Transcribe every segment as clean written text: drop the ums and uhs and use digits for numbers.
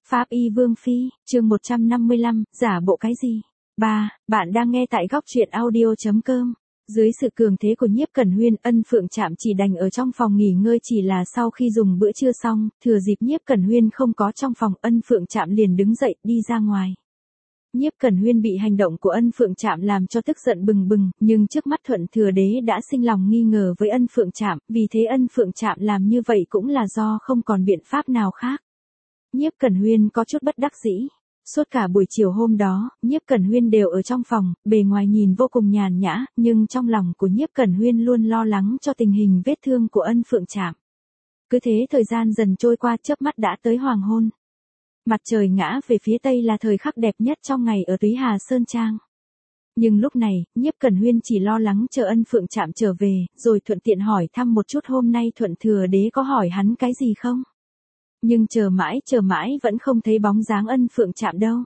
Pháp y Vương Phi, chương 155, giả bộ cái gì? 3. Bạn đang nghe tại góc truyện audio.com. Dưới sự cường thế của Nhiếp Cẩn Huyên, Ân Phượng Trạm chỉ đành ở trong phòng nghỉ ngơi, chỉ là sau khi dùng bữa trưa xong, thừa dịp Nhiếp Cẩn Huyên không có trong phòng, Ân Phượng Trạm liền đứng dậy, đi ra ngoài. Nhiếp Cẩn Huyên bị hành động của Ân Phượng Trạm làm cho tức giận bừng bừng, nhưng trước mắt Thuận Thừa Đế đã sinh lòng nghi ngờ với Ân Phượng Trạm, vì thế Ân Phượng Trạm làm như vậy cũng là do không còn biện pháp nào khác. Nhiếp Cẩn Huyên có chút bất đắc dĩ. Suốt cả buổi chiều hôm đó, Nhiếp Cẩn Huyên đều ở trong phòng, bề ngoài nhìn vô cùng nhàn nhã, nhưng trong lòng của Nhiếp Cẩn Huyên luôn lo lắng cho tình hình vết thương của Ân Phượng Trạm. Cứ thế thời gian dần trôi qua, chớp mắt đã tới hoàng hôn. Mặt trời ngã về phía tây là thời khắc đẹp nhất trong ngày ở Túy Hà Sơn Trang. Nhưng lúc này, Nhiếp Cẩn Huyên chỉ lo lắng chờ Ân Phượng Trạm trở về, rồi thuận tiện hỏi thăm một chút hôm nay Thuận Thừa Đế có hỏi hắn cái gì không. Nhưng chờ mãi vẫn không thấy bóng dáng Ân Phượng Trạm đâu.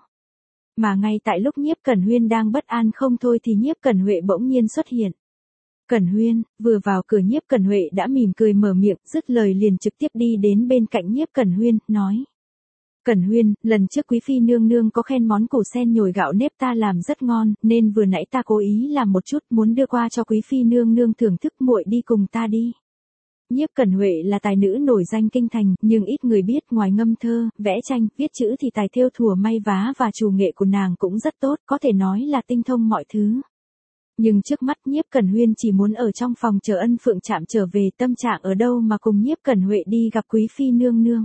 Mà ngay tại lúc Nhiếp Cẩn Huyên đang bất an không thôi thì Nhiếp Cẩn Huệ bỗng nhiên xuất hiện. Cẩn Huyên, vừa vào cửa Nhiếp Cẩn Huệ đã mỉm cười mở miệng, dứt lời liền trực tiếp đi đến bên cạnh Nhiếp Cẩn Huyên, nói. Cẩn Huyên, lần trước quý phi nương nương có khen món củ sen nhồi gạo nếp ta làm rất ngon, nên vừa nãy ta cố ý làm một chút muốn đưa qua cho quý phi nương nương thưởng thức, muội đi cùng ta đi. Nhiếp Cẩn Huệ là tài nữ nổi danh kinh thành, nhưng ít người biết ngoài ngâm thơ, vẽ tranh, viết chữ thì tài thêu thùa may vá và trù nghệ của nàng cũng rất tốt, có thể nói là tinh thông mọi thứ. Nhưng trước mắt Nhiếp Cẩn Huyên chỉ muốn ở trong phòng chờ Ân Phượng Trạm trở về, tâm trạng ở đâu mà cùng Nhiếp Cẩn Huệ đi gặp quý phi nương nương.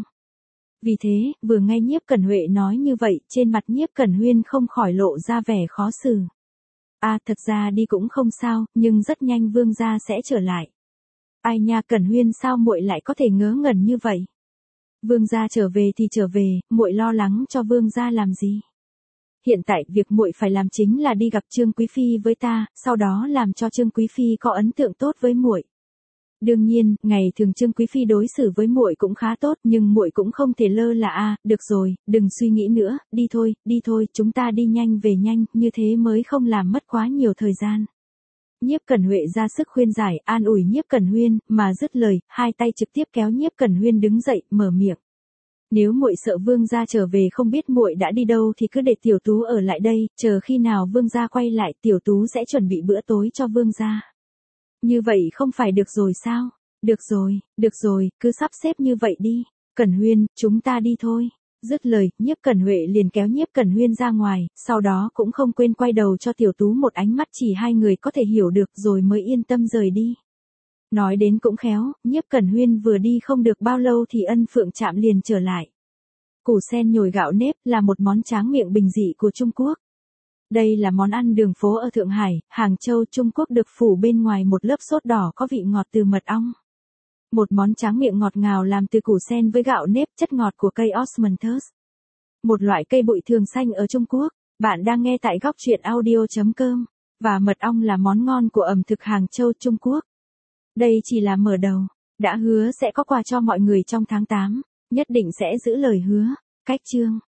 Vì thế, vừa nghe Nhiếp Cẩn Huệ nói như vậy, trên mặt Nhiếp Cẩn Huyên không khỏi lộ ra vẻ khó xử. Thật ra đi cũng không sao, nhưng rất nhanh vương gia sẽ trở lại. Ai nha Cẩn Huyên, sao muội lại có thể ngớ ngẩn như vậy? Vương gia trở về thì trở về, muội lo lắng cho vương gia làm gì? Hiện tại việc muội phải làm chính là đi gặp Trương quý phi với ta, sau đó làm cho Trương quý phi có ấn tượng tốt với muội. Đương nhiên, ngày thường Trương quý phi đối xử với muội cũng khá tốt, nhưng muội cũng không thể lơ là. Được rồi, đừng suy nghĩ nữa, đi thôi, chúng ta đi nhanh về nhanh, như thế mới không làm mất quá nhiều thời gian. Nhiếp Cẩn Huệ ra sức khuyên giải, an ủi Nhiếp Cẩn Huyên, mà dứt lời, hai tay trực tiếp kéo Nhiếp Cẩn Huyên đứng dậy, mở miệng. Nếu muội sợ vương gia trở về không biết muội đã đi đâu thì cứ để tiểu tú ở lại đây, chờ khi nào vương gia quay lại, tiểu tú sẽ chuẩn bị bữa tối cho vương gia. Như vậy không phải được rồi sao? Được rồi, cứ sắp xếp như vậy đi. Cẩn Huyên, chúng ta đi thôi. Dứt lời, Nhiếp Cẩn Huệ liền kéo Nhiếp Cẩn Huyên ra ngoài, sau đó cũng không quên quay đầu cho tiểu tú một ánh mắt chỉ hai người có thể hiểu được rồi mới yên tâm rời đi. Nói đến cũng khéo, Nhiếp Cẩn Huyên vừa đi không được bao lâu thì Ân Phượng Trạm liền trở lại. Củ sen nhồi gạo nếp là một món tráng miệng bình dị của Trung Quốc. Đây là món ăn đường phố ở Thượng Hải, Hàng Châu, Trung Quốc, được phủ bên ngoài một lớp sốt đỏ có vị ngọt từ mật ong. Một món tráng miệng ngọt ngào làm từ củ sen với gạo nếp, chất ngọt của cây osmanthus. Một loại cây bụi thường xanh ở Trung Quốc. Bạn đang nghe tại góc truyện audio.com. Và mật ong là món ngon của ẩm thực Hàng Châu, Trung Quốc. Đây chỉ là mở đầu. Đã hứa sẽ có quà cho mọi người trong tháng 8. Nhất định sẽ giữ lời hứa. Cách chương.